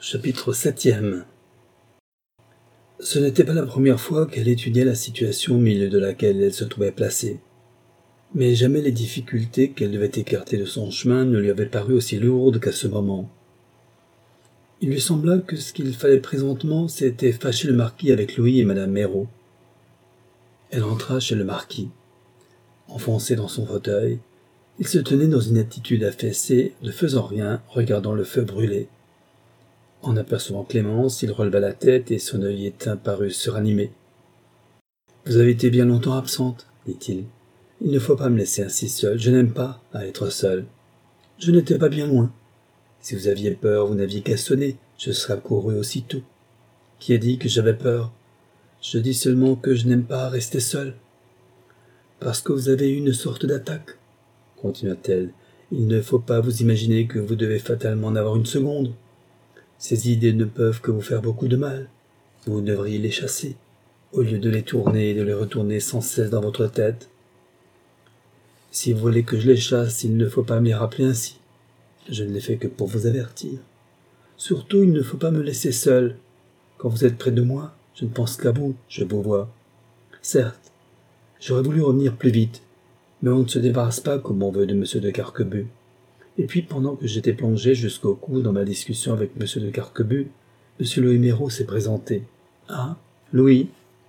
Chapitre 7. Ce n'était pas la première fois qu'elle étudiait la situation au milieu de laquelle elle se trouvait placée. Mais jamais les difficultés qu'elle devait écarter de son chemin ne lui avaient paru aussi lourdes qu'à ce moment. Il lui sembla que ce qu'il fallait présentement, c'était fâcher le marquis avec Louis et madame Méraud. Elle entra chez le marquis. Enfoncé dans son fauteuil, il se tenait dans une attitude affaissée, ne faisant rien, regardant le feu brûler. En apercevant Clémence, il releva la tête et son œil éteint parut se ranimer. « Vous avez été bien longtemps absente, dit-il. Il ne faut pas me laisser ainsi seule, je n'aime pas à être seule. Je n'étais pas bien loin. Si vous aviez peur, vous n'aviez qu'à sonner, je serais accouru aussitôt. Qui a dit que j'avais peur? Je dis seulement que je n'aime pas rester seule. Parce que vous avez eu une sorte d'attaque, continua-t-elle. Il ne faut pas vous imaginer que vous devez fatalement en avoir une seconde. Ces idées ne peuvent que vous faire beaucoup de mal. Vous devriez les chasser, au lieu de les tourner et de les retourner sans cesse dans votre tête. Si vous voulez que je les chasse, il ne faut pas me les rappeler ainsi. Je ne les fais que pour vous avertir. Surtout, il ne faut pas me laisser seule. Quand vous êtes près de moi, je ne pense qu'à vous, je vous vois. Certes, j'aurais voulu revenir plus vite, mais on ne se débarrasse pas comme on veut de M. de Carquebue. Et puis, pendant que j'étais plongé jusqu'au cou dans ma discussion avec M. de Carquebue, M. Louis Méraud s'est présenté. « Ah, Louis !»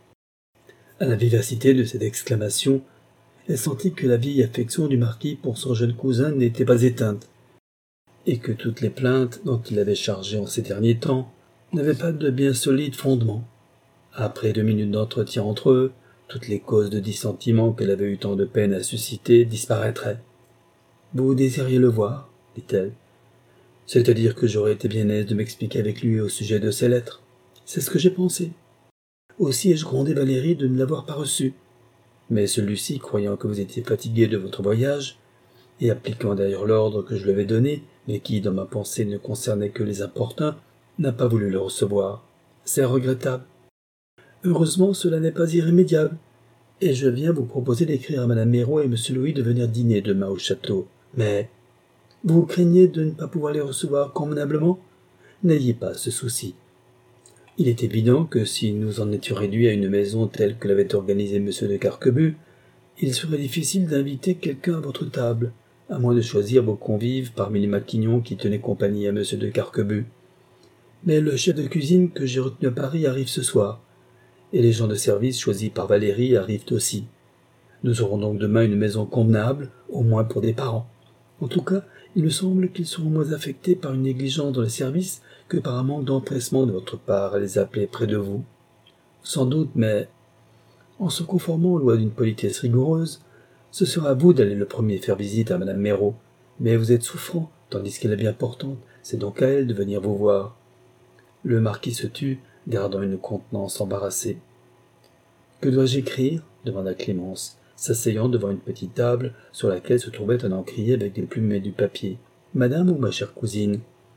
À la vivacité de cette exclamation, elle sentit que la vieille affection du marquis pour son jeune cousin n'était pas éteinte, et que toutes les plaintes dont il avait chargé en ces derniers temps n'avaient pas de bien solide fondement. Après 2 minutes d'entretien entre eux, toutes les causes de dissentiment qu'elle avait eu tant de peine à susciter disparaîtraient. « Vous désiriez le voir, dit-elle. C'est-à-dire que j'aurais été bien aise de m'expliquer avec lui au sujet de ses lettres. C'est ce que j'ai pensé. Aussi ai-je grondé Valérie de ne l'avoir pas reçu. Mais celui-ci, croyant que vous étiez fatigué de votre voyage, et appliquant d'ailleurs l'ordre que je lui avais donné, mais qui, dans ma pensée, ne concernait que les importuns, n'a pas voulu le recevoir. C'est regrettable. Heureusement, cela n'est pas irrémédiable, et je viens vous proposer d'écrire à madame Méraud et monsieur Louis de venir dîner demain au château. Mais vous craignez de ne pas pouvoir les recevoir convenablement? N'ayez pas ce souci. Il est évident que si nous en étions réduits à une maison telle que l'avait organisée M. de Carquebue, il serait difficile d'inviter quelqu'un à votre table, à moins de choisir vos convives parmi les maquignons qui tenaient compagnie à M. de Carquebue. Mais le chef de cuisine que j'ai retenu à Paris arrive ce soir, et les gens de service choisis par Valérie arrivent aussi. Nous aurons donc demain une maison convenable, au moins pour des parents. En tout cas, il me semble qu'ils seront moins affectés par une négligence dans les services que par un manque d'empressement de votre part à les appeler près de vous. Sans doute, mais en se conformant aux lois d'une politesse rigoureuse, ce sera à vous d'aller le premier faire visite à madame Méraud. Mais vous êtes souffrant, tandis qu'elle est bien portante, c'est donc à elle de venir vous voir. Le marquis se tut, gardant une contenance embarrassée. « Que dois-je écrire » demanda Clémence, s'asseyant devant une petite table sur laquelle se trouvait un encrier avec des plumes et du papier. « Madame ou ma chère cousine ?»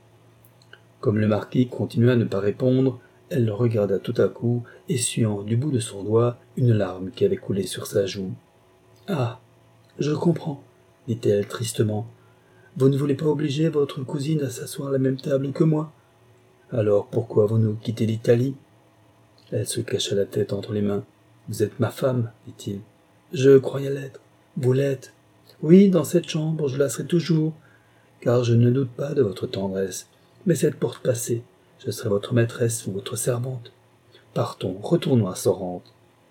Comme le marquis continua à ne pas répondre, elle le regarda tout à coup, essuyant du bout de son doigt une larme qui avait coulé sur sa joue. « Ah, je comprends, » dit-elle tristement. « Vous ne voulez pas obliger votre cousine à s'asseoir à la même table que moi? Alors pourquoi avons-nous quitté l'Italie ?» Elle se cacha la tête entre les mains. « Vous êtes ma femme, dit-il. »« Je croyais l'être. Vous l'êtes. Oui, dans cette chambre, je la serai toujours, car je ne doute pas de votre tendresse. Mais cette porte passée, je serai votre maîtresse ou votre servante. Partons, retournons à Sorrente. »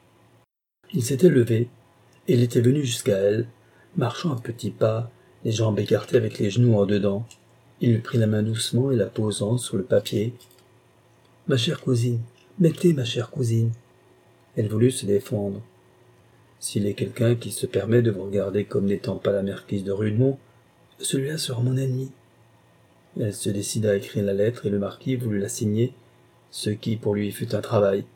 Il s'était levé, et il était venu jusqu'à elle, marchant à petits pas, les jambes écartées avec les genoux en dedans. Il lui prit la main doucement et la posant sur le papier. « Ma chère cousine, mettez, ma chère cousine. » Elle voulut se défendre. « S'il est quelqu'un qui se permet de vous regarder comme n'étant pas la marquise de Rudemont, celui-là sera mon ennemi. » Elle se décida à écrire la lettre et le marquis voulut la signer, ce qui pour lui fut un travail.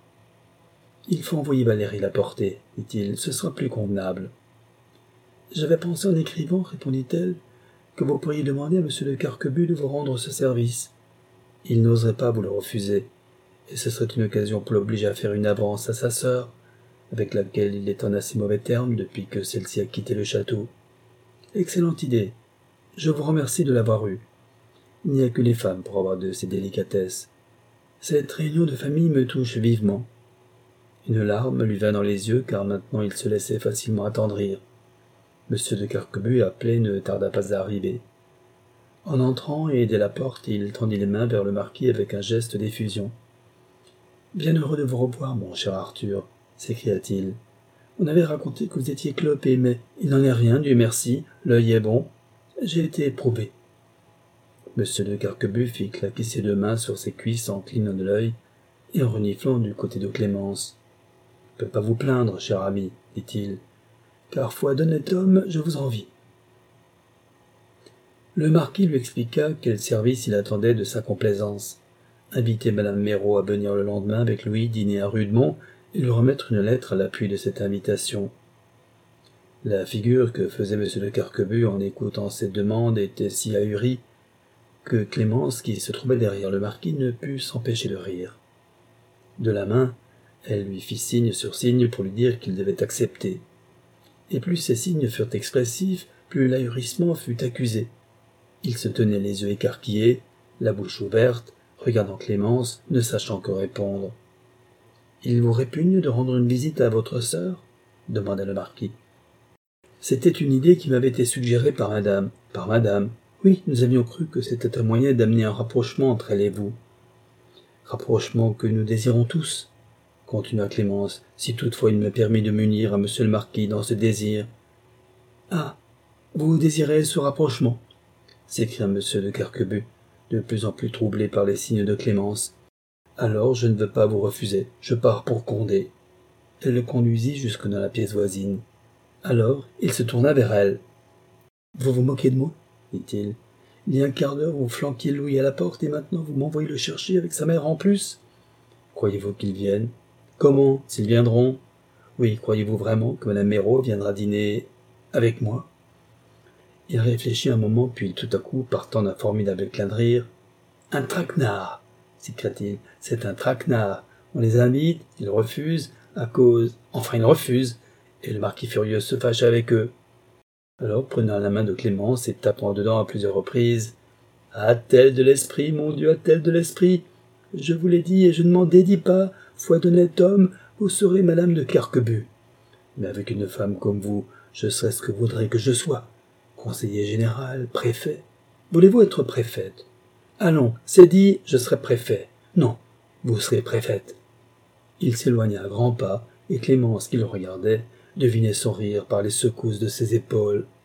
« Il faut envoyer Valérie la porter, dit-il, ce sera plus convenable. »« J'avais pensé en écrivant, répondit-elle, que vous pourriez demander à M. de Carquebue de vous rendre ce service. Il n'oserait pas vous le refuser, et ce serait une occasion pour l'obliger à faire une avance à sa sœur, avec laquelle il est en assez mauvais termes depuis que celle-ci a quitté le château. Excellente idée. Je vous remercie de l'avoir eue. Il n'y a que les femmes pour avoir de ces délicatesses. Cette réunion de famille me touche vivement. Une larme lui vint dans les yeux, car maintenant il se laissait facilement attendrir. Monsieur de Carquebue, appelé, ne tarda pas à arriver. En entrant et dès la porte, il tendit les mains vers le marquis avec un geste d'effusion. « Bien heureux de vous revoir, mon cher Arthur, » s'écria-t-il. « On avait raconté que vous étiez clopé, mais il n'en est rien, Dieu merci, l'œil est bon. J'ai été éprouvé. » Monsieur de Carquebue fit claquer ses deux mains sur ses cuisses en clignant de l'œil et en reniflant du côté de Clémence. « Je ne peux pas vous plaindre, cher ami, dit-il, car foi d'honnête homme, je vous envie. » Le marquis lui expliqua quel service il attendait de sa complaisance. Inviter madame Méraud à venir le lendemain avec lui dîner à Rudemont et lui remettre une lettre à l'appui de cette invitation. La figure que faisait M. de Carquebue en écoutant cette demande était si ahurie que Clémence, qui se trouvait derrière le marquis, ne put s'empêcher de rire. De la main, elle lui fit signe sur signe pour lui dire qu'il devait accepter. Et plus ces signes furent expressifs, plus l'ahurissement fut accusé. Il se tenait les yeux écarquillés, la bouche ouverte, regardant Clémence, ne sachant que répondre. « Il vous répugne de rendre une visite à votre sœur » demanda le marquis. « C'était une idée qui m'avait été suggérée par madame. Oui, nous avions cru que c'était un moyen d'amener un rapprochement entre elle et vous. »« Rapprochement que nous désirons tous, » continua Clémence, « si toutefois il me permet de m'unir à monsieur le marquis dans ce désir. »« Ah, vous désirez ce rapprochement » s'écria monsieur de Carquebue, de plus en plus troublé par les signes de Clémence. « Alors je ne veux pas vous refuser, je pars pour Condé. » Elle le conduisit jusque dans la pièce voisine. Alors il se tourna vers elle. « Vous vous moquez de moi ?» dit-il. « Il y a un quart d'heure vous flanquiez Louis à la porte et maintenant vous m'envoyez le chercher avec sa mère en plus. Croyez-vous qu'ils viennent? Comment, s'ils viendront? Oui, croyez-vous vraiment que madame Méraud viendra dîner avec moi ?» Il réfléchit un moment, puis tout à coup, partant d'un formidable clin de rire. « Un traquenard !» s'écria-t-il. « C'est un traquenard. On les invite, ils refusent, à cause... Enfin, ils refusent, et le marquis furieux se fâche avec eux. » Alors, prenant la main de Clémence et tapant dedans à plusieurs reprises. « A-t-elle de l'esprit, mon Dieu, a-t-elle de l'esprit? Je vous l'ai dit et je ne m'en dédie pas. Foi d'honnête homme, vous serez madame de Carquebue. Mais avec une femme comme vous, je serai ce que voudrez que je sois. Conseiller général, préfet. Voulez-vous être préfète? Allons, c'est dit, je serai préfet. Non, vous serez préfète. » Il s'éloigna à grands pas, et Clémence, qui le regardait, devinait son rire par les secousses de ses épaules.